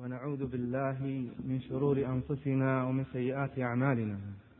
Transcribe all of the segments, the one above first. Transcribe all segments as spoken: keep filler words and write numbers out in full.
ونعوذ بالله من شرور أنفسنا ومن سيئات أعمالنا.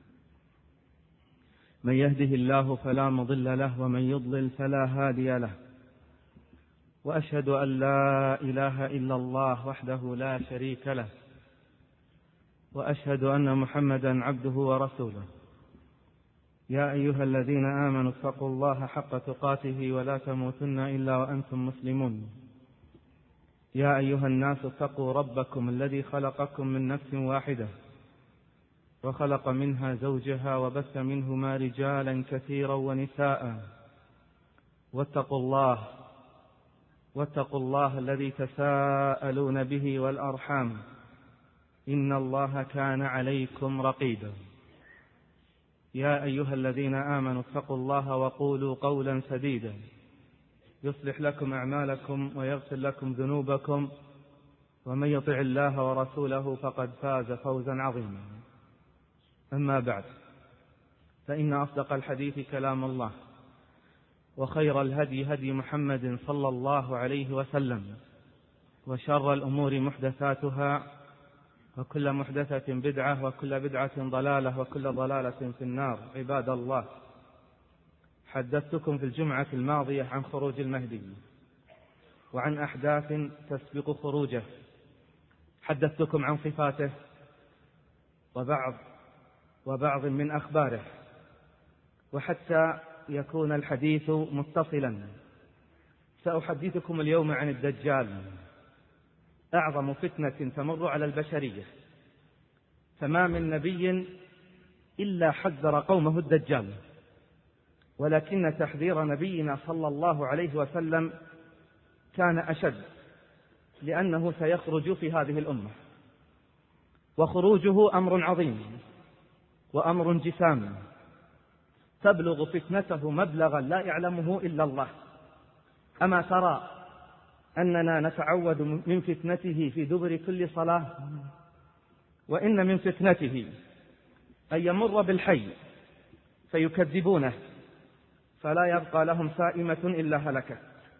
من يهده الله فلا مضل له ومن يضلل فلا هادي له، وأشهد أن لا إله إلا الله وحده لا شريك له، وأشهد أن محمدا عبده ورسوله. يا أيها الذين آمنوا اتقوا الله حق تقاته ولا تموتن إلا وأنتم مسلمون. يا أيها الناس اتقوا ربكم الذي خلقكم من نفس واحدة وخلق منها زوجها وبث منهما رجالا كثيرا ونساء، واتقوا الله واتقوا الله الذي تساءلون به والأرحام، إن الله كان عليكم رقيبا. يا أيها الذين آمنوا اتقوا الله وقولوا قولا سديدا يصلح لكم أعمالكم ويغفر لكم ذنوبكم، ومن يطع الله ورسوله فقد فاز فوزا عظيما. أما بعد، فإن أصدق الحديث كلام الله، وخير الهدي هدي محمد صلى الله عليه وسلم، وشر الأمور محدثاتها، وكل محدثة بدعة، وكل بدعة ضلالة، وكل ضلالة في النار. عباد الله، حدثتكم في الجمعة الماضية عن خروج المهدي وعن أحداث تسبق خروجه، حدثتكم عن صفاته وبعض وبعض من أخباره. وحتى يكون الحديث متصلا، سأحدثكم اليوم عن الدجال، أعظم فتنة تمر على البشرية، فما من نبي إلا حذر قومه الدجال، ولكن تحذير نبينا صلى الله عليه وسلم كان أشد، لأنه سيخرج في هذه الأمة، وخروجه أمر عظيم وأمر جسام، تبلغ فتنته مبلغا لا يعلمه إلا الله. أما ترى أننا نتعوذ من فتنته في دبر كل صلاة؟ وإن من فتنته أن يمر بالحي فيكذبونه فلا يبقى لهم سائمة إلا هلكت،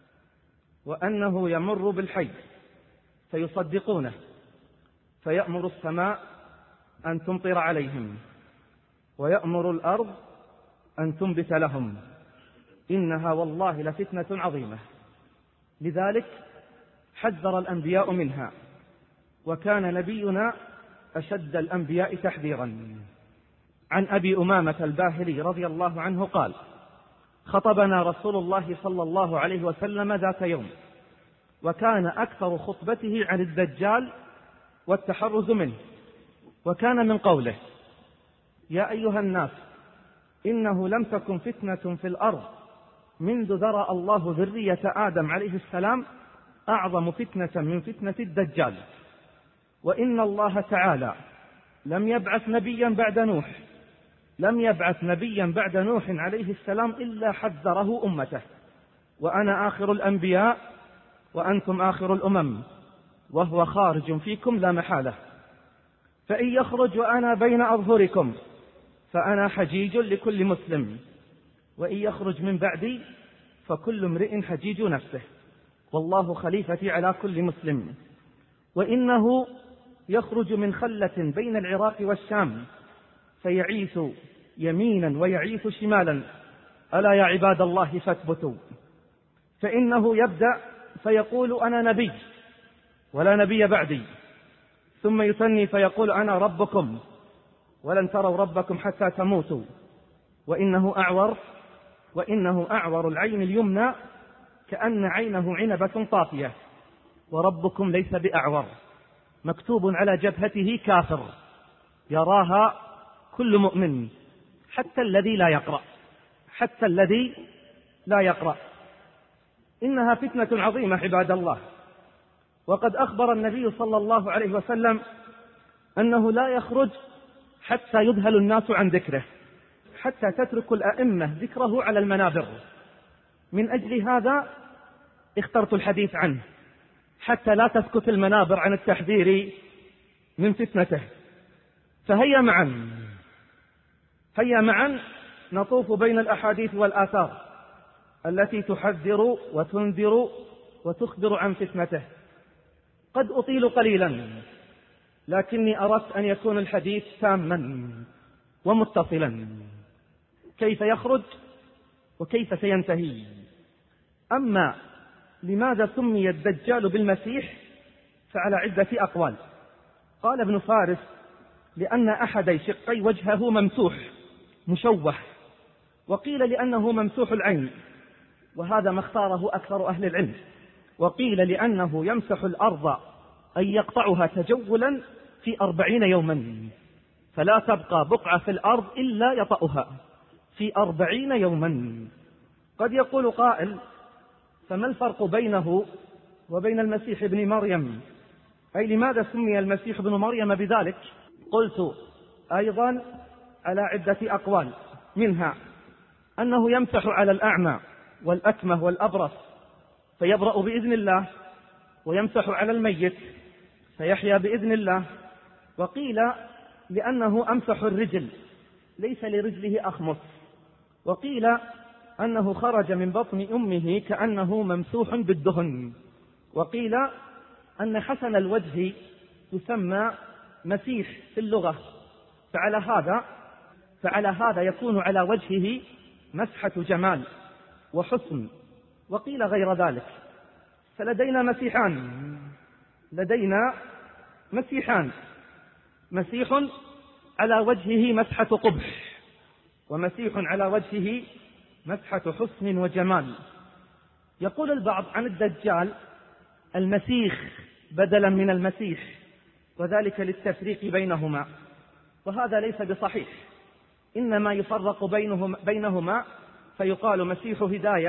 وأنه يمر بالحي فيصدقونه فيأمر السماء أن تمطر عليهم، ويأمر الأرض أن تنبت لهم. إنها والله لفتنة عظيمة، لذلك حذر الأنبياء منها، وكان نبينا أشد الأنبياء تحذيرا. عن أبي أمامة الباهلي رضي الله عنه قال: خطبنا رسول الله صلى الله عليه وسلم ذات يوم، وكان أكثر خطبته عن الدجال والتحرز منه، وكان من قوله: يا أيها الناس، إنه لم تكن فتنة في الأرض منذ ذرأ الله ذرية آدم عليه السلام أعظم فتنة من فتنة الدجال، وإن الله تعالى لم يبعث نبيا بعد نوح لم يبعث نبيا بعد نوح عليه السلام إلا حذره أمته، وأنا آخر الأنبياء وأنتم آخر الأمم، وهو خارج فيكم لا محالة، فإن يخرج وأنا بين أظهركم فأنا حجيج لكل مسلم، وإن يخرج من بعدي فكل امرئ حجيج نفسه، والله خليفتي على كل مسلم. وإنه يخرج من خلة بين العراق والشام فيعيث يمينا ويعيث شمالا، ألا يا عباد الله فاثبتوا، فإنه يبدأ فيقول أنا نبي ولا نبي بعدي، ثم يثني فيقول أنا ربكم ولن تروا ربكم حتى تموتوا، وإنه أعور وإنه أعور العين اليمنى كأن عينه عنبة طافية، وربكم ليس بأعور، مكتوب على جبهته كافر، يراها كل مؤمن حتى الذي لا يقرأ حتى الذي لا يقرأ. إنها فتنة عظيمة عباد الله، وقد أخبر النبي صلى الله عليه وسلم أنه لا يخرج حتى يذهل الناس عن ذكره، حتى تترك الأئمة ذكره على المنابر. من أجل هذا اخترت الحديث عنه، حتى لا تسكت المنابر عن التحذير من فتنته. فهيا معا هيا معا نطوف بين الأحاديث والآثار التي تحذر وتنذر وتخبر عن فتنته. قد أطيل قليلا، لكني أردت أن يكون الحديث تاما ومتصلا. كيف يخرج وكيف سينتهي؟ أما لماذا سمي الدجال بالمسيح فعلى عدة أقوال. قال ابن فارس: لأن أحد شقي وجهه ممسوح مشوه، وقيل لأنه ممسوح العين، وهذا ما اختاره أكثر أهل العلم، وقيل لأنه يمسح الأرض أي يقطعها تجولا في أربعين يوما، فلا تبقى بقعة في الأرض إلا يطأها في أربعين يوما. قد يقول قائل: فما الفرق بينه وبين المسيح ابن مريم؟ أي لماذا سمي المسيح ابن مريم بذلك؟ قلت أيضا على عدة أقوال، منها أنه يمسح على الأعمى والأكمه والأبرص فيبرأ بإذن الله، ويمسح على الميت فيحيا بإذن الله. وقيل لأنه أمسح الرجل ليس لرجله أخمص، وقيل أنه خرج من بطن أمه كأنه ممسوح بالدهن، وقيل أن حسن الوجه يسمى مسيح في اللغة، فعلى هذا فعلى هذا يكون على وجهه مسحة جمال وحسن، وقيل غير ذلك. فلدينا مسيحان لدينا مسيحان مسيح على وجهه مسحة قبح، ومسيح على وجهه مسحة حسن وجمال. يقول البعض عن الدجال المسيخ بدلا من المسيح، وذلك للتفريق بينهما، وهذا ليس بصحيح، إنما يفرق بينهما, بينهما فيقال مسيح هداية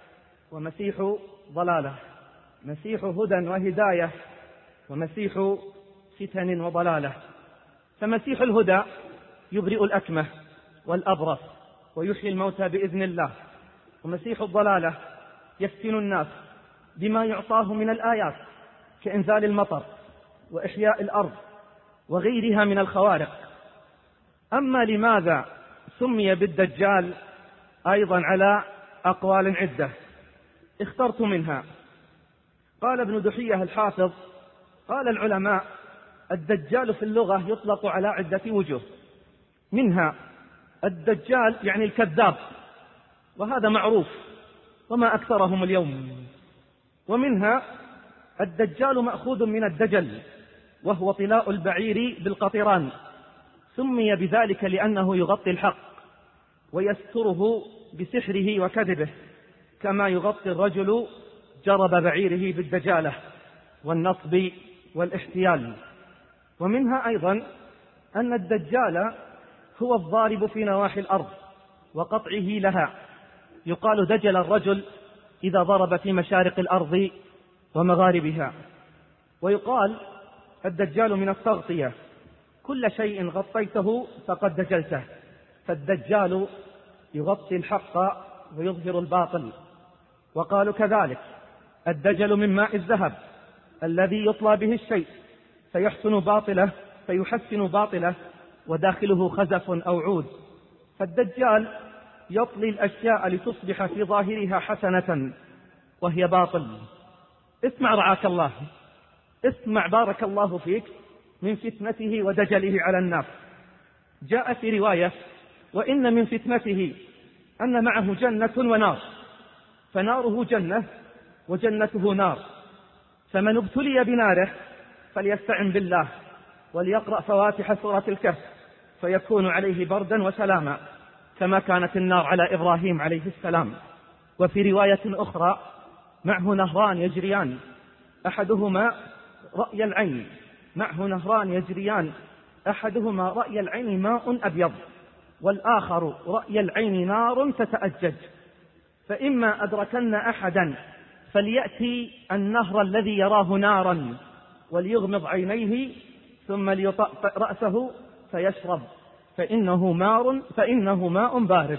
ومسيح ضلالة، مسيح هدى وهداية ومسيح فتن وضلالة. فمسيح الهدى يبرئ الأكمه والأبرص ويحيي الموتى بإذن الله، ومسيح الضلالة يفتن الناس بما يعطاه من الآيات كإنزال المطر وإحياء الأرض وغيرها من الخوارق. أما لماذا سمي بالدجال أيضا على أقوال عدة، اخترت منها. قال ابن دحية الحافظ: قال العلماء: الدجال في اللغة يطلق على عدة وجوه، منها الدجال يعني الكذاب، وهذا معروف وما أكثرهم اليوم، ومنها الدجال مأخوذ من الدجل وهو طلاء البعير بالقطران، سمي بذلك لأنه يغطي الحق ويستره بسحره وكذبه، كما يغطي الرجل جرب بعيره بالدجالة والنصب والاحتيال. ومنها أيضا أن الدجال هو الضارب في نواحي الأرض وقطعه لها، يقال دجل الرجل إذا ضرب في مشارق الأرض ومغاربها. ويقال الدجال من التغطية، كل شيء غطيته فقد دجلته، فالدجال يغطي الحق ويظهر الباطل. وقالوا كذلك الدجل من ماء الذهب الذي يطلى به الشيء فيحسن باطله فيحسن باطله وداخله خزف أو عود، فالدجال يطلي الأشياء لتصبح في ظاهرها حسنة وهي باطل. اسمع رعاك الله، اسمع بارك الله فيك من فتنته ودجله على الناس. جاء في رواية: وإن من فتنته أن معه جنة ونار، فناره جنة وجنته نار، فمن ابتلي بناره فليستعن بالله وليقرأ فواتح سورة الكهف فيكون عليه بردا وسلاما، كما كانت النار على إبراهيم عليه السلام. وفي رواية أخرى: معه نهران يجريان، أحدهما رأي العين معه نهران يجريان أحدهما رأي العين ماء أبيض، والآخر رأي العين نار تتأجج، فإما أدركن أحدا فليأتي النهر الذي يراه نارا وليغمض عينيه ثم ليطأطئ رأسه فيشرب، فإنه ماء فإنه ماء بارد،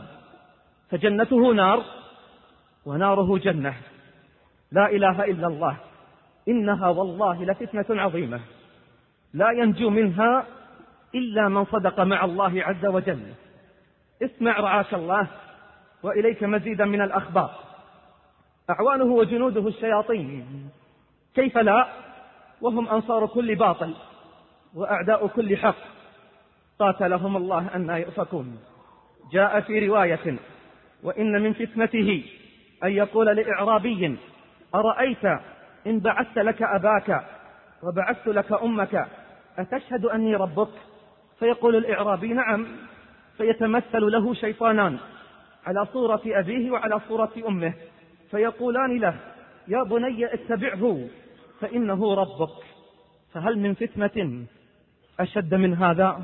فجنته نار وناره جنة. لا إله إلا الله، إنها والله لفتنة عظيمة لا ينجو منها إلا من صدق مع الله عز وجل. اسمع رعاك الله وإليك مزيدا من الأخبار. أعوانه وجنوده الشياطين، كيف لا؟ وهم أنصار كل باطل وأعداء كل حق، قاتلهم الله أن يؤفكون. جاء في رواية: وإن من فتنته أن يقول لإعرابي: أرأيت إن بعثت لك أباك وبعثت لك أمك أتشهد أني ربك؟ فيقول الإعرابي: نعم. فيتمثل له شيطانان على صورة أبيه وعلى صورة أمه، فيقولان له: يا بني اتبعه فإنه ربك. فهل من فتنة أشد من هذا؟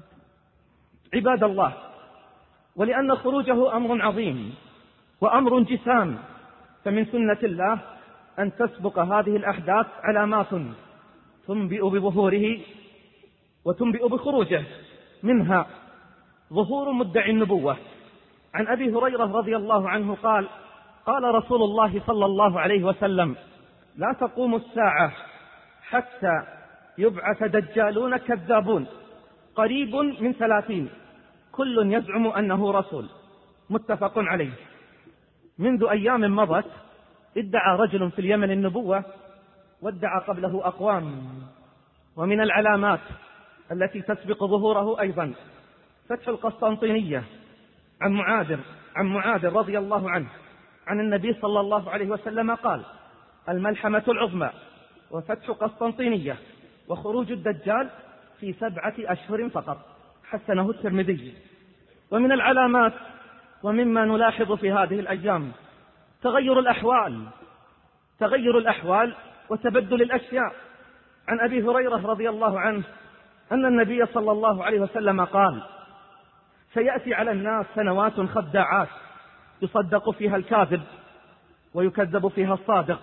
عباد الله، ولأن خروجه أمر عظيم وأمر جسام، فمن سنة الله أن تسبق هذه الأحداث علامات تنبئ بظهوره وتنبئ بخروجه، منها ظهور مدعي النبوة. عن أبي هريرة رضي الله عنه قال: قال رسول الله صلى الله عليه وسلم: لا تقوم الساعة حتى يبعث دجالون كذابون قريب من ثلاثين كل يزعم أنه رسول. متفق عليه. منذ أيام مضت ادعى رجل في اليمن النبوة وادعى قبله أقوام. ومن العلامات التي تسبق ظهوره أيضا فتح القسطنطينية عن معاذ عن معاذ رضي الله عنه عن النبي صلى الله عليه وسلم قال: الملحمة العظمى وفتح قسطنطينية وخروج الدجال في سبعة أشهر فقط. حسنه الترمذي. ومن العلامات ومما نلاحظ في هذه الأيام تغير الأحوال تغير الأحوال وتبدل الأشياء. عن أبي هريرة رضي الله عنه أن النبي صلى الله عليه وسلم قال: سيأتي على الناس سنوات خداعات يصدق فيها الكاذب ويكذب فيها الصادق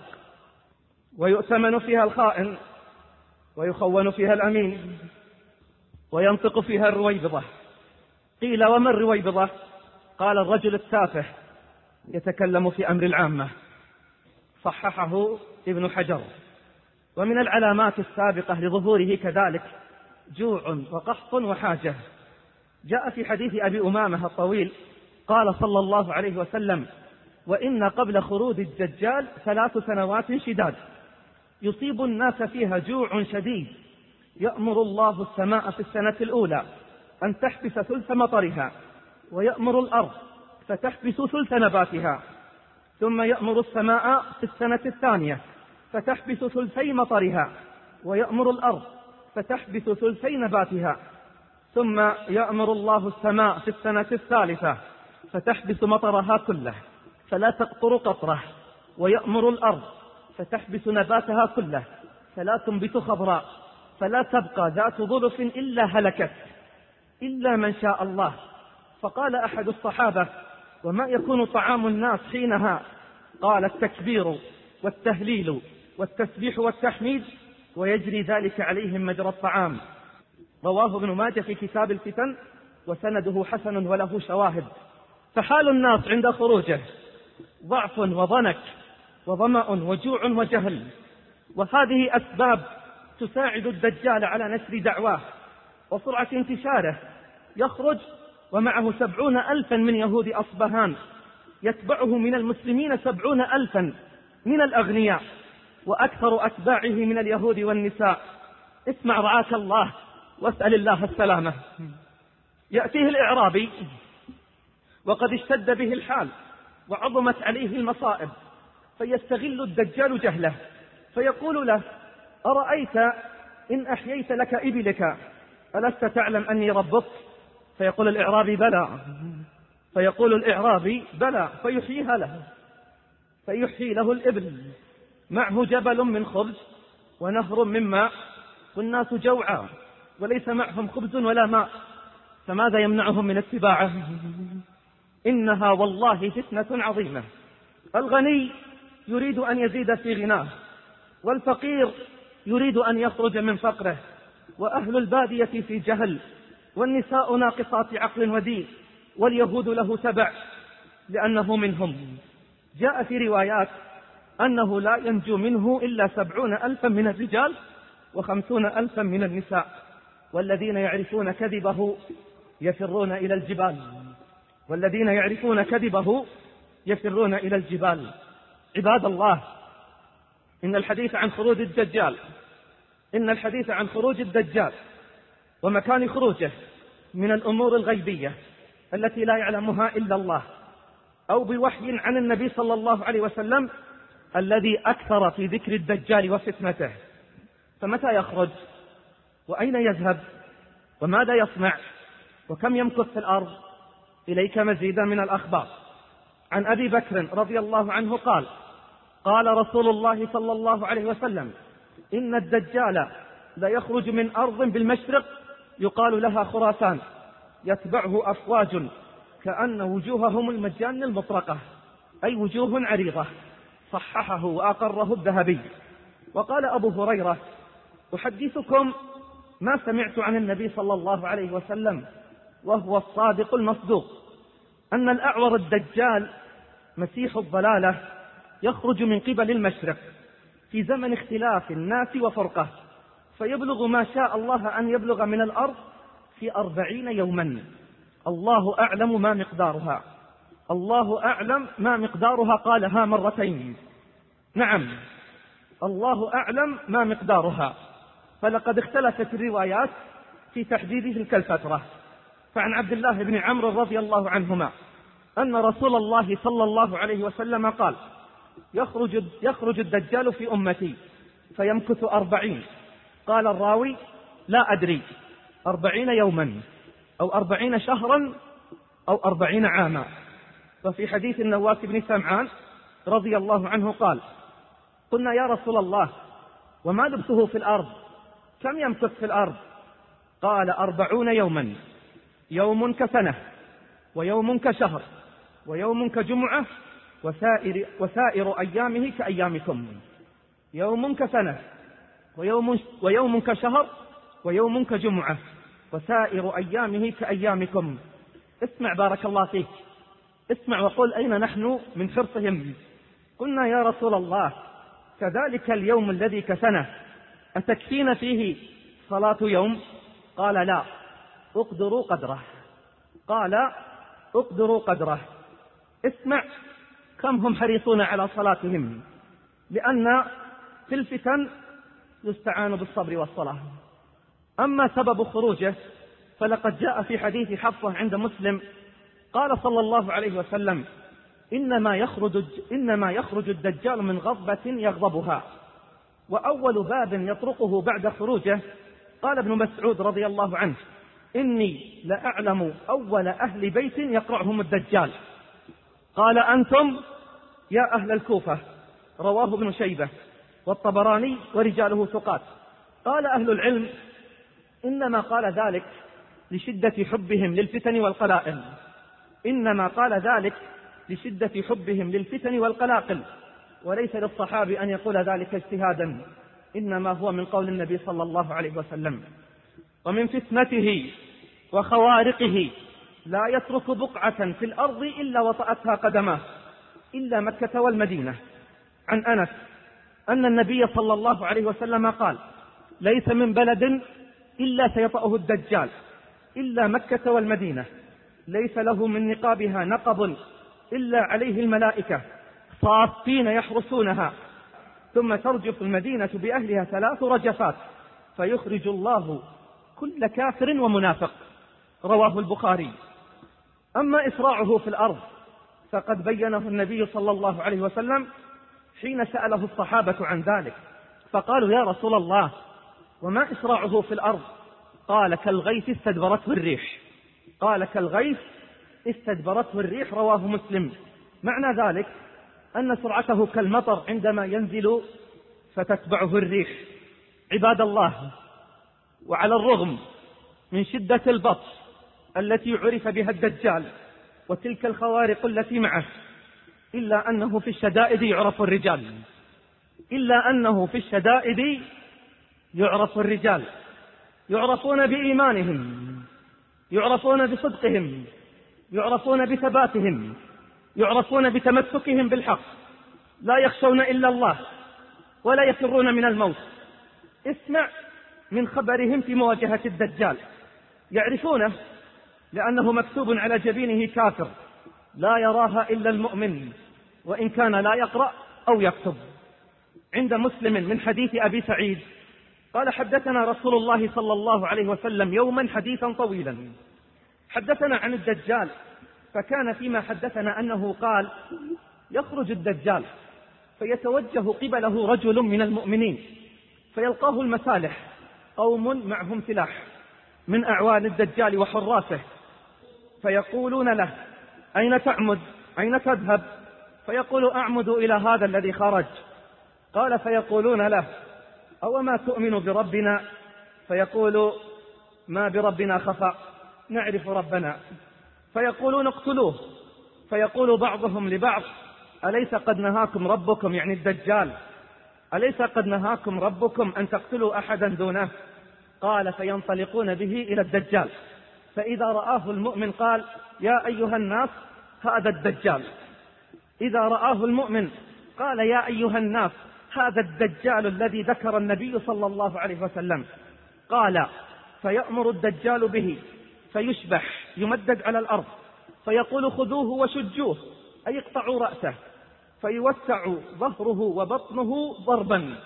ويؤتمن فيها الخائن ويخون فيها الأمين وينطق فيها الرويبضة. قيل: وما الرويبضة؟ قال: الرجل التافه يتكلم في أمر العامة. صححه ابن حجر. ومن العلامات السابقة لظهوره كذلك جوع وقحط وحاجة. جاء في حديث أبي أمامة الطويل قال صلى الله عليه وسلم: وإن قبل خروج الدجال ثلاث سنوات شداد يصيب الناس فيها جوع شديد، يأمر الله السماء في السنة الأولى أن تحبس ثلث مطرها، ويأمر الأرض فتحبس ثلث نباتها، ثم يأمر السماء في السنة الثانية فتحبس ثلثي مطرها، ويأمر الأرض فتحبس ثلثي نباتها، ثم يأمر الله السماء في السنة الثالثة فتحبس مطرها كله فلا تقطر قطرة، ويأمر الأرض فتحبس نباتها كله فلا تنبت خضراء، فلا تبقى ذات ظلف إلا هلكت إلا من شاء الله. فقال أحد الصحابة: وما يكون طعام الناس حينها؟ قال: التكبير والتهليل والتسبيح والتحميد، ويجري ذلك عليهم مجرى الطعام. رواه ابن ماجه في كتاب الفتن وسنده حسن وله شواهد. فحال الناس عند خروجه ضعف وضنك وظمأ وجوع وجهل، وهذه أسباب تساعد الدجال على نشر دعواه وسرعة انتشاره. يخرج ومعه سبعون ألفا من يهود أصبهان، يتبعه من المسلمين سبعون ألفا من الأغنياء، وأكثر أتباعه من اليهود والنساء. اسمع رعاك الله واسأل الله السلامة. يأتيه الإعرابي وقد اشتد به الحال وعظمت عليه المصائب، فيستغل الدجال جهله فيقول له: أرأيت إن أحييت لك إبلك ألست تعلم أني ربك؟ فيقول الإعرابي: بلى. فيقول الإعرابي: بلى. فيحييها له فيحيي له الإبل، معه جبل من خبز ونهر من ماء، والناس جوعى وليس معهم خبز ولا ماء، فماذا يمنعهم من اتباعه؟ إنها والله فتنة عظيمة. الغني يريد أن يزيد في غناه، والفقير يريد أن يخرج من فقره، وأهل البادية في جهل، والنساء ناقصات عقل ودين، واليهود له تبع لأنه منهم. جاء في روايات أنه لا ينجو منه إلا سبعون ألفا من الرجال وخمسون ألفا من النساء، والذين يعرفون كذبه يفرون إلى الجبال والذين يعرفون كذبه يفرون إلى الجبال. عباد الله، إن الحديث عن خروج الدجال إن الحديث عن خروج الدجال ومكان خروجه من الأمور الغيبية التي لا يعلمها إلا الله، أو بوحي عن النبي صلى الله عليه وسلم الذي أكثر في ذكر الدجال وفتنته. فمتى يخرج؟ وأين يذهب؟ وماذا يصنع؟ وكم يمكث في الأرض؟ إليك مزيدا من الأخبار. عن أبي بكر رضي الله عنه قال: قال رسول الله صلى الله عليه وسلم: إن الدجال ليخرج من أرض بالمشرق يقال لها خراسان، يتبعه أفواج كأن وجوههم المجان المطرقة، أي وجوه عريضة. صححه وأقره الذهبي. وقال أبو هريرة: أحدثكم ما سمعت عن النبي صلى الله عليه وسلم وهو الصادق المصدوق، أن الأعور الدجال مسيح الضلالة يخرج من قبل المشرق في زمن اختلاف الناس وفرقه، فيبلغ ما شاء الله أن يبلغ من الأرض في أربعين يوما، الله أعلم ما مقدارها. الله أعلم ما مقدارها قالها مرتين. نعم، الله أعلم ما مقدارها، فلقد اختلفت الروايات في تحديد تلك الفترة. فعن عبد الله بن عمرو رضي الله عنهما أن رسول الله صلى الله عليه وسلم قال: يخرج, يخرج الدجال في أمتي فيمكث أربعين. قال الراوي: لا أدري، أربعين يوما أو أربعين شهرا أو أربعين عاما. وفي حديث النواس بن سمعان رضي الله عنه قال: قلنا يا رسول الله وما لبثه في الأرض؟ كم يمكث في الأرض؟ قال: أربعون يوما، يوم كسنة، ويوم كشهر، ويوم كجمعة، وسائر, وسائر أيامه كأيامكم. يوم كسنة، ويوم, ويوم كشهر، ويوم كجمعة، وسائر أيامه كأيامكم. اسمع بارك الله فيك، اسمع وقل أين نحن من حرصهم. قلنا يا رسول الله كذلك اليوم الذي كسنة أتكفينا فيه صلاة يوم؟ قال: لا، اقدروا قدره. قال: اقدروا قدره. اسمع كم هم حريصون على صلاتهم، لأن في الفتن يستعان بالصبر والصلاة. أما سبب خروجه فلقد جاء في حديث حفصة عند مسلم قال صلى الله عليه وسلم: إنما يخرج, إنما يخرج الدجال من غضبة يغضبها، وأول باب يطرقه بعد خروجه قال ابن مسعود رضي الله عنه: إني لأعلم أول أهل بيت يقرعهم الدجال. قال: أنتم يا أهل الكوفة. رواه ابن شيبة والطبراني ورجاله ثقات. قال أهل العلم: إنما قال ذلك لشدة حبهم للفتن والقلائل، إنما قال ذلك لشدة حبهم للفتن والقلاقل، وليس للصحابي أن يقول ذلك اجتهادا، إنما هو من قول النبي صلى الله عليه وسلم. ومن فتنته وخوارقه لا يترك بقعة في الأرض إلا وطأتها قدماه، إلا مكة والمدينة. عن أنس أن النبي صلى الله عليه وسلم قال: ليس من بلد إلا سيطأه الدجال إلا مكة والمدينة، ليس له من نقابها نقب إلا عليه الملائكة صافين يحرسونها، ثم ترجف المدينة بأهلها ثلاث رجفات فيخرج الله كل كافر ومنافق. رواه البخاري. أما إسراعه في الأرض فقد بينه النبي صلى الله عليه وسلم حين سأله الصحابة عن ذلك، فقالوا: يا رسول الله وما إسراعه في الأرض؟ قال: كالغيث استدبرته الريح. قال: كالغيث استدبرته الريح. رواه مسلم. معنى ذلك أن سرعته كالمطر عندما ينزل فتتبعه الريح. عباد الله، وعلى الرغم من شدة البطش التي عرف بها الدجال وتلك الخوارق التي معه، إلا أنه في الشدائد يعرف الرجال، إلا أنه في الشدائد يعرف الرجال، يعرفون بإيمانهم، يعرفون بصدقهم، يعرفون بثباتهم، يعرفون بتمسكهم بالحق، لا يخشون إلا الله ولا يفرون من الموت. اسمع من خبرهم في مواجهة الدجال. يعرفونه لأنه مكتوب على جبينه: كافر لا يراها إلا المؤمن وإن كان لا يقرأ أو يكتب. عند مسلم من حديث أبي سعيد قال حدثنا رسول الله صلى الله عليه وسلم يوما حديثا طويلا، حدثنا عن الدجال، فكان فيما حدثنا أنه قال: يخرج الدجال فيتوجه قبله رجل من المؤمنين فيلقاه المسالح، قوم معهم سلاح من أعوان الدجال وحراسه، فيقولون له: أين تعمد؟ أين تذهب؟ فيقول: أعمد إلى هذا الذي خرج. قال: فيقولون له: أو ما تؤمن بربنا؟ فيقول: ما بربنا خفى، نعرف ربنا. فيقولون: اقتلوه. فيقول بعضهم لبعض: أليس قد نهاكم ربكم، يعني الدجال، أليس قد نهاكم ربكم أن تقتلوا أحدا دونه؟ قال: فينطلقون به إلى الدجال، فإذا رآه المؤمن قال: يا أيها الناس هذا الدجال. إذا رآه المؤمن قال: يا أيها الناس هذا الدجال الذي ذكر النبي صلى الله عليه وسلم. قال: فيأمر الدجال به فيشبح، يمدد على الأرض، فيقول: خذوه وشجوه، أي اقطعوا رأسه، فيوسع ظهره وبطنه ضربا.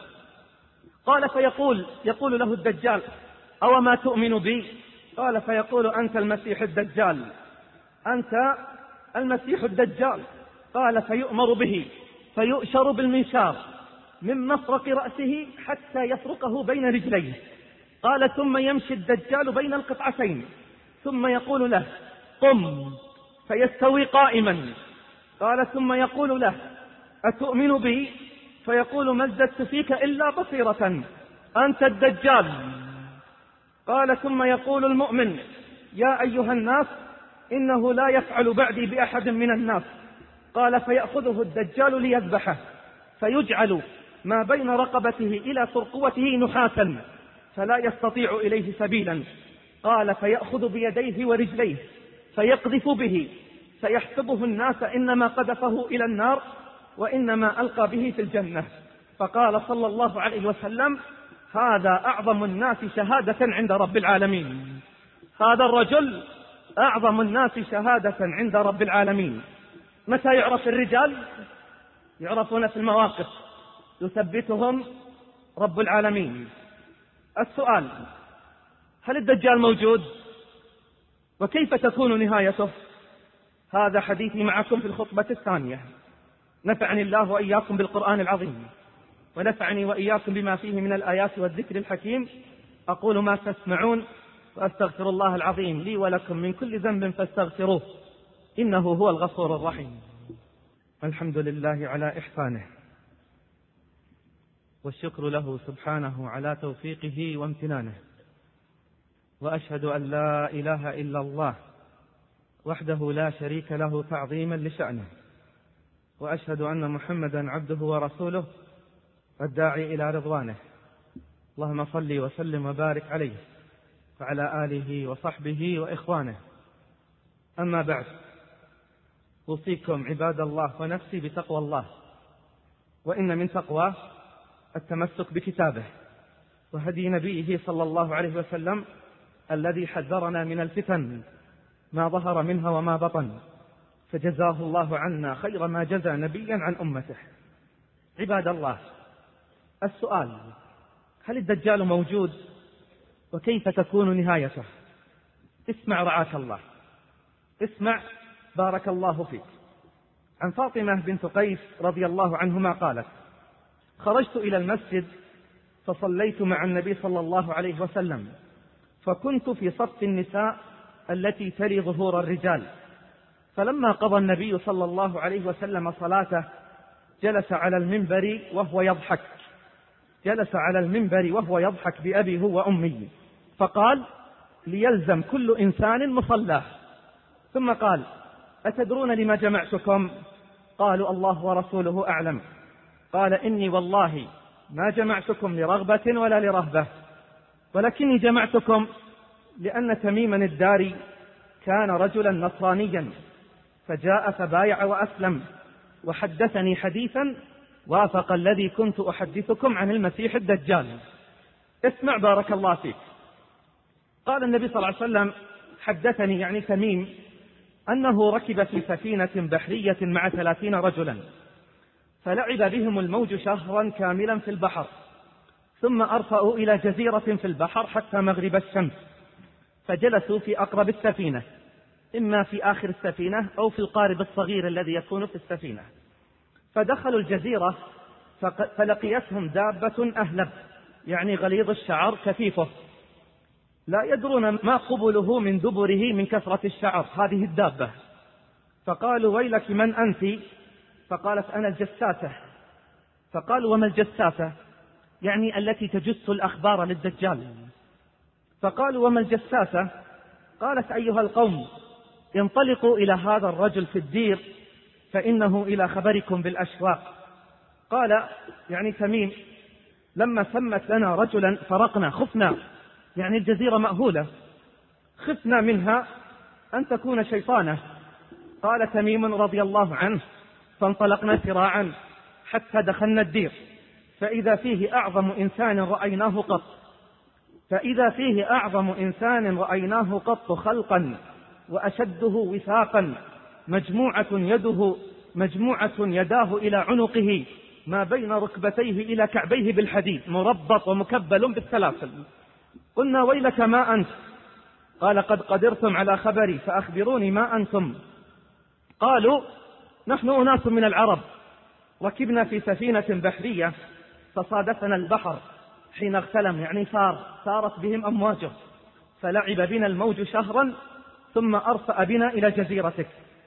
قال: فيقول يقول له الدجال: أو ما تؤمن بي؟ قال: فيقول: أنت المسيح الدجال، أنت المسيح الدجال. قال: فيؤمر به فيؤشر بالمنشار من مفرق رأسه حتى يفرقه بين رجليه. قال: ثم يمشي الدجال بين القطعتين، ثم يقول له: قم، فيستوي قائما. قال: ثم يقول له: أتؤمن بي؟ فيقول: ما ازددت فيك إلا بصيرة، أنت الدجال. قال: ثم يقول المؤمن: يا أيها الناس إنه لا يفعل بعدي بأحد من الناس. قال: فيأخذه الدجال ليذبحه، فيجعل ما بين رقبته إلى ترقوته نحاسا فلا يستطيع إليه سبيلا. قال: فيأخذ بيديه ورجليه فيقذف به، فيحسبه الناس إنما قذفه إلى النار وإنما ألقى به في الجنة. فقال صلى الله عليه وسلم: هذا أعظم الناس شهادة عند رب العالمين، هذا الرجل أعظم الناس شهادة عند رب العالمين. متى يعرف الرجال؟ يعرفون في المواقف يثبتهم رب العالمين. السؤال: هل الدجال موجود؟ وكيف تكون نهايته؟ هذا حديثي معكم في الخطبة الثانية. نفعني الله وإياكم بالقرآن العظيم، ونفعني وإياكم بما فيه من الآيات والذكر الحكيم. أقول ما تسمعون، وأستغفر الله العظيم لي ولكم من كل ذنب فاستغفروه، إنه هو الغفور الرحيم. الحمد لله على إحسانه، والشكر له سبحانه على توفيقه وامتنانه، وأشهد أن لا إله إلا الله وحده لا شريك له تعظيما لشأنه، وأشهد أن محمدا عبده ورسوله الداعي إلى رضوانه. اللهم صل وسلم وبارك عليه وعلى آله وصحبه وإخوانه. أما بعد، أوصيكم عباد الله ونفسي بتقوى الله، وإن من تقواه التمسك بكتابه وهدي نبيه صلى الله عليه وسلم الذي حذرنا من الفتن ما ظهر منها وما بطن، فجزاه الله عنا خير ما جزى نبيا عن أمته. عباد الله، السؤال: هل الدجال موجود؟ وكيف تكون نهايته؟ اسمع رعاك الله، اسمع بارك الله فيك. عن فاطمة بنت قيس رضي الله عنهما قالت: خرجت إلى المسجد فصليت مع النبي صلى الله عليه وسلم، فكنت في صف النساء التي تلي ظهور الرجال، فلما قضى النبي صلى الله عليه وسلم صلاته جلس على المنبر وهو يضحك جلس على المنبر وهو يضحك بأبي هو وأمي، فقال: ليلزم كل إنسان مصلاه. ثم قال: أتدرون لما جمعتكم؟ قالوا: الله ورسوله أعلم. قال: إني والله ما جمعتكم لرغبة ولا لرهبة، ولكني جمعتكم لأن تميما الداري كان رجلا نصرانيا، فجاء فبايع وأسلم، وحدثني حديثا وافق الذي كنت أحدثكم عن المسيح الدجال. اسمع بارك الله فيك. قال النبي صلى الله عليه وسلم: حدثني يعني تميم أنه ركب في سفينة بحرية مع ثلاثين رجلا، فلعب بهم الموج شهرا كاملا في البحر، ثم أرفأوا إلى جزيرة في البحر حتى مغرب الشمس، فجلسوا في أقرب السفينة، إما في آخر السفينة أو في القارب الصغير الذي يكون في السفينة. فدخلوا الجزيرة فلقيتهم دابة أهلب، يعني غليظ الشعر كثيفه، لا يدرون ما قبله من دبره من كثرة الشعر هذه الدابة. فقالوا ويلك من أنت؟ فقالت أنا الجساسة. فقالوا وما الجساسة؟ يعني التي تجس الأخبار للدجال. فقالوا وما الجساسة؟ قالت أيها القوم انطلقوا إلى هذا الرجل في الدير فإنه إلى خبركم بالأشواق. قال يعني تميم لما سمت لنا رجلا فرقنا، خفنا، يعني الجزيرة مأهولة، خفنا منها أن تكون شيطانة. قال تميم رضي الله عنه فانطلقنا سراعا حتى دخلنا الدير، فإذا فيه أعظم إنسان رأيناه قط فإذا فيه أعظم إنسان رأيناه قط خلقا وأشده وثاقا، مجموعة يده مجموعة يداه إلى عنقه ما بين ركبتيه إلى كعبيه بالحديد، مربط ومكبل بالسلاسل. قلنا ويلك ما أنت؟ قال قد قدرتم على خبري فأخبروني ما أنتم. قالوا نحن أناس من العرب ركبنا في سفينة بحرية فصادفنا البحر حين اغتلم، يعني صار صارت بهم أمواجه، فلعب بنا الموج شهرا ثم أرفأ بنا إلى جزيرتك.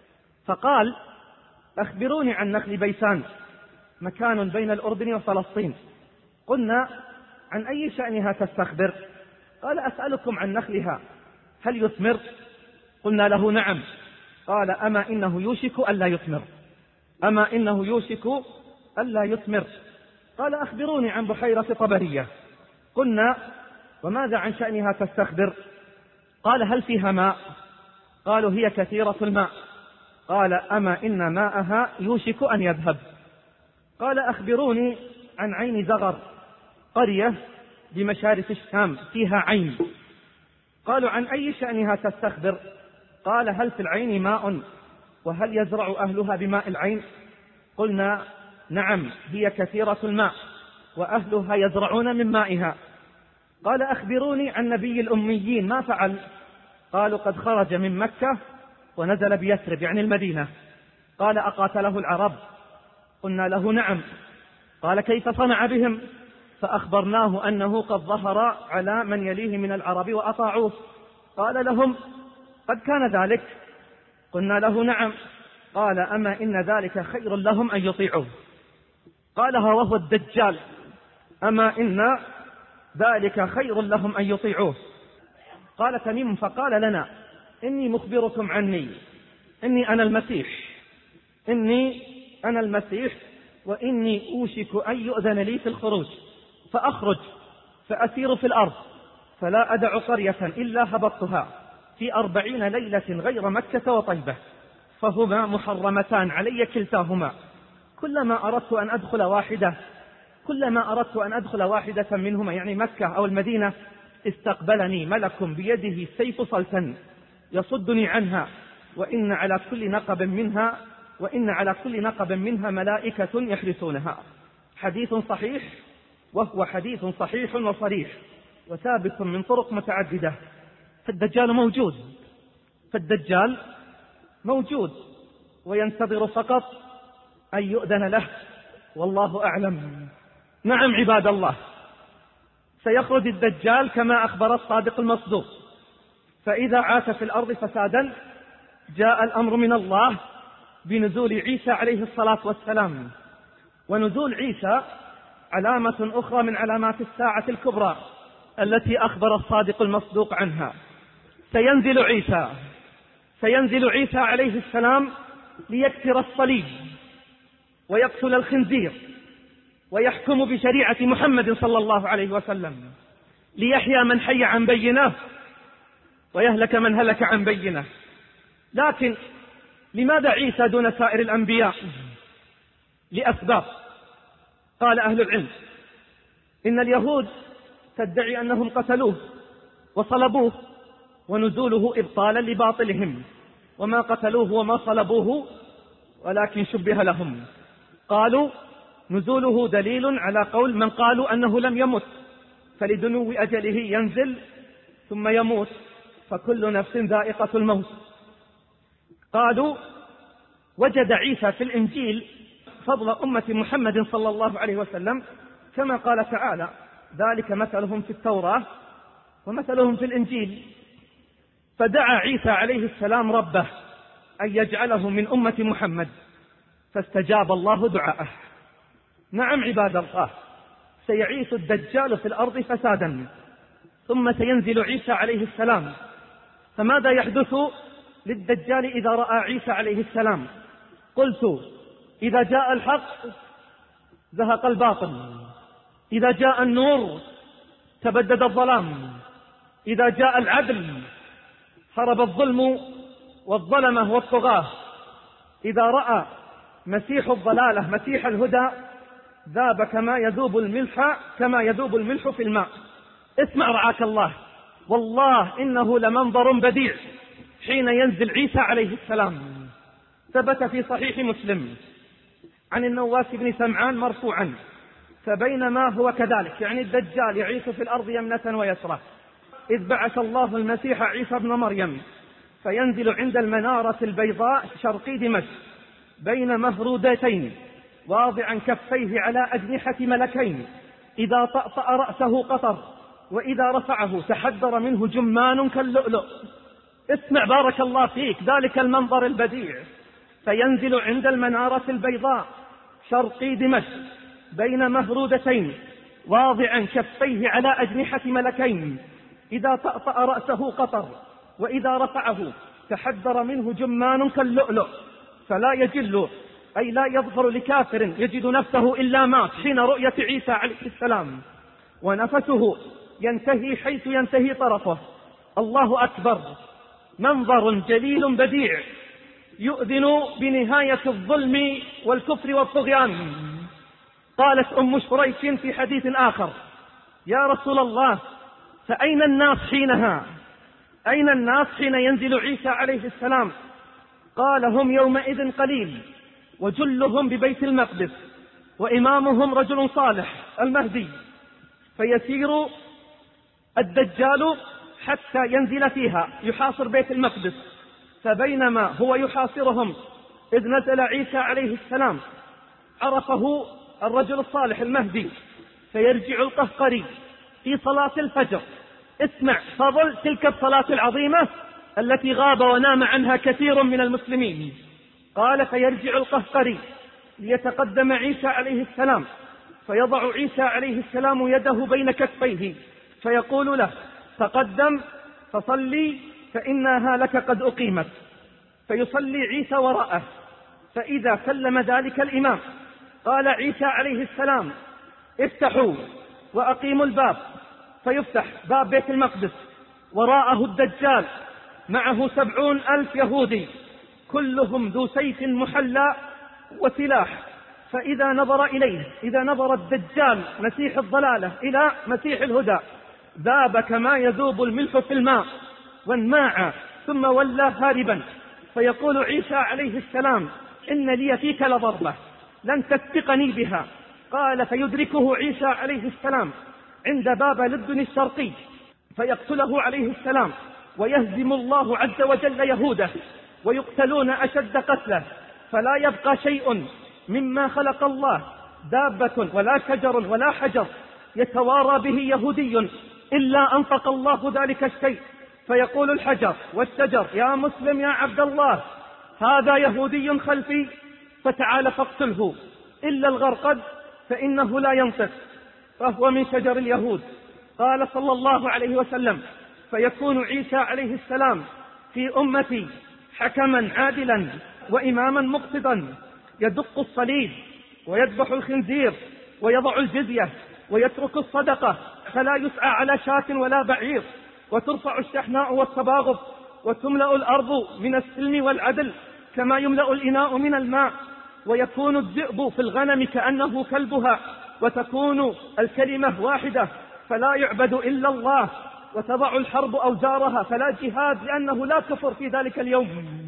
فقال أخبروني عن نخل بيسان، مكان بين الأردن وفلسطين. قلنا عن أي شأنها تستخبر؟ قال أسألكم عن نخلها هل يثمر؟ قلنا له نعم. قال أما إنه يوشك ألا يثمر أما إنه يوشك ألا يثمر قال أخبروني عن بحيرة طبرية. قلنا وماذا عن شأنها تستخبر؟ قال هل فيها ماء؟ قالوا هي كثيرة الماء. قال أما إن ماءها يوشك أن يذهب. قال أخبروني عن عين زغر، قرية بمشارف الشام فيها عين. قالوا عن أي شأنها تستخبر؟ قال هل في العين ماء وهل يزرع أهلها بماء العين؟ قلنا نعم هي كثيرة الماء وأهلها يزرعون من مائها. قال أخبروني عن نبي الأميين ما فعل؟ قالوا قد خرج من مكة ونزل بيثرب يعني المدينة. قال أقاتله العرب؟ قلنا له نعم. قال كيف صنع بهم؟ فأخبرناه أنه قد ظهر على من يليه من العرب وأطاعوه. قال لهم قد كان ذلك؟ قلنا له نعم. قال أما إن ذلك خير لهم أن يطيعوه. قال وهو الدجال أما إن ذلك خير لهم أن يطيعوه. قال تميم فقال لنا إني مخبركم عني، إني أنا المسيح إني أنا المسيح وإني أوشك أن يؤذن لي في الخروج، فأخرج فأسير في الأرض فلا أدع قرية إلا هبطتها في أربعين ليلة غير مكة وطيبة، فهما محرمتان علي كلتاهما. كلما أردت أن أدخل واحدة كلما أردت أن أدخل واحدة منهما يعني مكة أو المدينة استقبلني ملك بيده سيف صلتا يصدني عنها، وإن على كل نقب منها وإن على كل نقب منها ملائكة يحرسونها. حديث صحيح، وهو حديث صحيح وصريح وثابت من طرق متعددة. فالدجال موجود فالدجال موجود وينتظر فقط أن يؤذن له، والله أعلم. نعم عباد الله، سيخرج الدجال كما أخبر الصادق المصدوق، فإذا عاش في الأرض فسادا جاء الأمر من الله بنزول عيسى عليه الصلاة والسلام. ونزول عيسى علامة أخرى من علامات الساعة الكبرى التي أخبر الصادق المصدوق عنها. سينزل عيسى سينزل عيسى عليه السلام ليكسر الصليب ويقتل الخنزير ويحكم بشريعة محمد صلى الله عليه وسلم، ليحيى من حي عن بينه ويهلك من هلك عن بينه. لكن لماذا عيسى دون سائر الأنبياء؟ لأسباب. قال أهل العلم إن اليهود تدعي أنهم قتلوه وصلبوه ونزوله إبطالا لباطلهم، وما قتلوه وما صلبوه ولكن شبه لهم. قالوا نزوله دليل على قول من قالوا أنه لم يمت فلدنو أجله ينزل ثم يموت، فكل نفس ذائقة الموت. قالوا وجد عيسى في الإنجيل فضل أمة محمد صلى الله عليه وسلم كما قال تعالى: ذلك مثلهم في التوراة ومثلهم في الإنجيل. فدعا عيسى عليه السلام ربه أن يجعله من أمة محمد، فاستجاب الله دعاءه. نعم عباد الله، سيعيش الدجال في الأرض فسادا، ثم سينزل عيسى عليه السلام. فماذا يحدث للدجال إذا رأى عيسى عليه السلام؟ قلت: إذا جاء الحق زهق الباطل، إذا جاء النور تبدد الظلام، إذا جاء العدل هرب الظلم والظلمة والطغاة، إذا رأى مسيح الضلالة مسيح الهدى ذاب كما يذوب الملح كما يذوب الملح في الماء. اسمع رعاك الله، والله إنه لمنظر بديع حين ينزل عيسى عليه السلام. ثبت في صحيح مسلم عن النواس بن سمعان مرفوعا: فبينما هو كذلك، يعني الدجال يعيش في الأرض يمنة ويسرى، إذ بعث الله المسيح عيسى ابن مريم فينزل عند المنارة البيضاء شرقي دمشق بين مهرودتين واضعا كفيه على أجنحة ملكين، إذا طأطأ رأسه قطر وإذا رفعه تحدر منه جمان كاللؤلؤ. اسمع بارك الله فيك ذلك المنظر البديع. فينزل عند المنارة البيضاء شرقي دمشق بين مهرودتين واضعا كفيه على أجنحة ملكين، إذا طأطأ رأسه قطر وإذا رفعه تحدر منه جمان كاللؤلؤ، فلا يجل أي لا يظهر لكافر يجد نفسه إلا مات حين رؤية عيسى عليه السلام، ونفسه ينتهي حيث ينتهي طرفه. الله أكبر، منظر جليل بديع يؤذن بنهاية الظلم والكفر والطغيان. قالت أم شريك في حديث آخر: يا رسول الله، فأين الناس حينها؟ أين الناس حين ينزل عيسى عليه السلام؟ قال: هم يومئذ قليل، وجلهم ببيت المقدس، وإمامهم رجل صالح المهدي، فيسير الدجال حتى ينزل فيها يحاصر بيت المقدس. فبينما هو يحاصرهم إذ نزل عيسى عليه السلام عرفه الرجل الصالح المهدي، فيرجع القهقري في صلاة الفجر. اسمع فضل تلك الصلاة العظيمة التي غاب ونام عنها كثير من المسلمين. قال: فيرجع القهقري ليتقدم عيسى عليه السلام، فيضع عيسى عليه السلام يده بين كتفيه فيقول له: تقدم فصلي فإنها لك قد أقيمت. فيصلي عيسى وراءه، فإذا سلم ذلك الإمام قال عيسى عليه السلام: افتحوا وأقيموا الباب. فيفتح باب بيت المقدس، وراءه الدجال معه سبعون ألف يهودي كلهم ذو سيف محلى وسلاح. فإذا نظر إليه إذا نظر الدجال مسيح الضلالة إلى مسيح الهدى ذاب كما يذوب الملح في الماء وانماع، ثم ولى هاربا. فيقول عيسى عليه السلام: إن لي فيك لضربة لن تسبقني بها. قال: فيدركه عيسى عليه السلام عند باب لدن الشرقي فيقتله عليه السلام، ويهزم الله عز وجل يهوده ويقتلون أشد قتله، فلا يبقى شيء مما خلق الله، دابة ولا شجر ولا حجر يتوارى به يهودي إلا أنطق الله ذلك الشيء، فيقول الحجر والشجر: يا مسلم يا عبد الله، هذا يهودي خلفي فتعال فاقتله، إلا الغرقد فإنه لا ينطق فهو من شجر اليهود. قال صلى الله عليه وسلم: فيكون عيسى عليه السلام في أمتي حكما عادلا وإماما مقسطا، يدق الصليب ويذبح الخنزير ويضع الجزية ويترك الصدقة، فلا يسعى على شاة ولا بعير، وترفع الشحناء والتباغض، وتملأ الأرض من السلم والعدل كما يملأ الإناء من الماء، ويكون الذئب في الغنم كأنه كلبها، وتكون الكلمة واحدة فلا يعبد إلا الله، وتضع الحرب أوزارها فلا جهاد لأنه لا كفر في ذلك اليوم.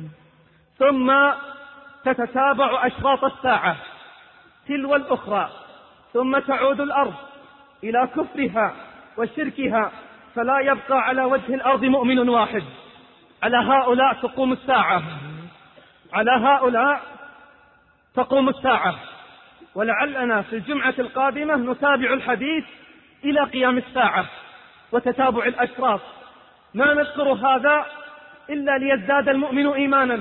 ثم تتتابع أشراط الساعة تلو الأخرى، ثم تعود الأرض إلى كفرها وشركها فلا يبقى على وجه الأرض مؤمن واحد. على هؤلاء تقوم الساعة، على هؤلاء تقوم الساعة. ولعلنا في الجمعة القادمة نتابع الحديث إلى قيام الساعة وتتابع الأشراط. ما نذكر هذا إلا ليزداد المؤمن إيمانا،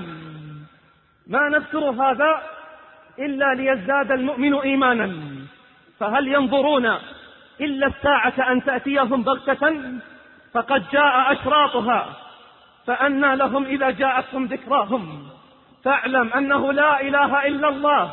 ما نذكر هذا إلا ليزداد المؤمن إيمانا. فهل ينظرون إلا الساعة أن تأتيهم بغتة؟ فقد جاء أشراطها، فأنى لهم إذا جاءتهم ذكراهم. فاعلم أنه لا إله إلا الله،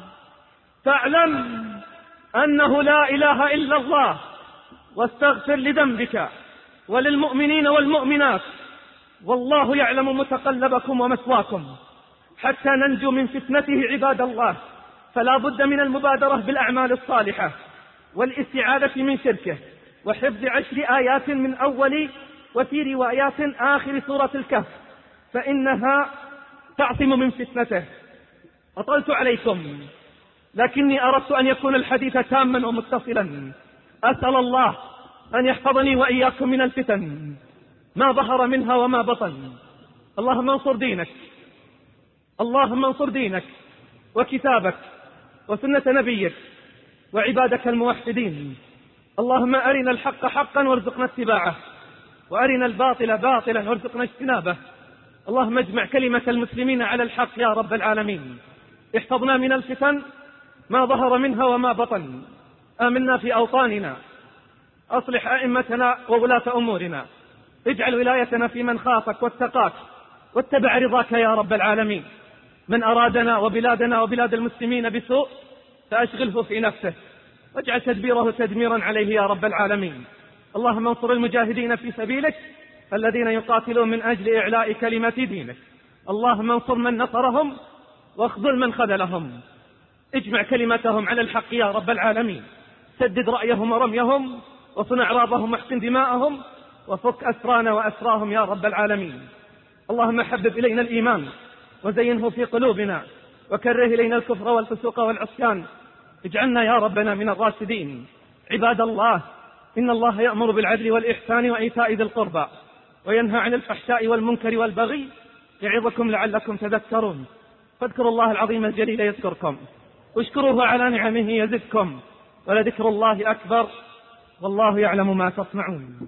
فاعلم أنه لا إله إلا الله، واستغفر لذنبك وللمؤمنين والمؤمنات، والله يعلم متقلبكم ومثواكم. حتى ننجو من فتنته عباد الله فلا بد من المبادرة بالأعمال الصالحة والاستعاذة من شركه، وحفظ عشر آيات من أول وفي روايات آخر سورة الكهف، فإنها تعصم من فتنته. أطلت عليكم لكني أردت أن يكون الحديث تاما ومتصلا. أسأل الله أن يحفظني وإياكم من الفتن ما ظهر منها وما بطن. اللهم انصر دينك، اللهم انصر دينك وكتابك وسنة نبيك وعبادك الموحدين. اللهم أرنا الحق حقا وارزقنا اتباعه، وأرنا الباطل باطلا وارزقنا اجتنابه. اللهم اجمع كلمة المسلمين على الحق يا رب العالمين. احفظنا من الفتن ما ظهر منها وما بطن. آمنا في أوطاننا، أصلح أئمتنا وولاة أمورنا، اجعل ولايتنا في من خافك واتقاك واتبع رضاك يا رب العالمين. من أرادنا وبلادنا وبلاد المسلمين بسوء فأشغله في نفسه، واجعل تدبيره تدميرا عليه يا رب العالمين. اللهم انصر المجاهدين في سبيلك الذين يقاتلون من أجل إعلاء كلمة دينك. اللهم انصر من نصرهم واخذل من خذلهم، اجمع كلمتهم على الحق يا رب العالمين. سدد رأيهم ورميهم، وصنع أعراضهم واحقن دماءهم، وفك أسرانا وأسراهم يا رب العالمين. اللهم حبب إلينا الإيمان وزينه في قلوبنا، وكره إلينا الكفر والفسوق والعصيان، اجعلنا يا ربنا من الراشدين. عباد الله، إن الله يأمر بالعدل والإحسان وإيتاء ذي القربى وينهى عن الفحشاء والمنكر والبغي، يعظكم لعلكم تذكرون. فاذكروا الله العظيم الجليل يذكركم، واشكروه على نعمه يزدكم، ولذكر الله أكبر، والله يعلم ما تصنعون.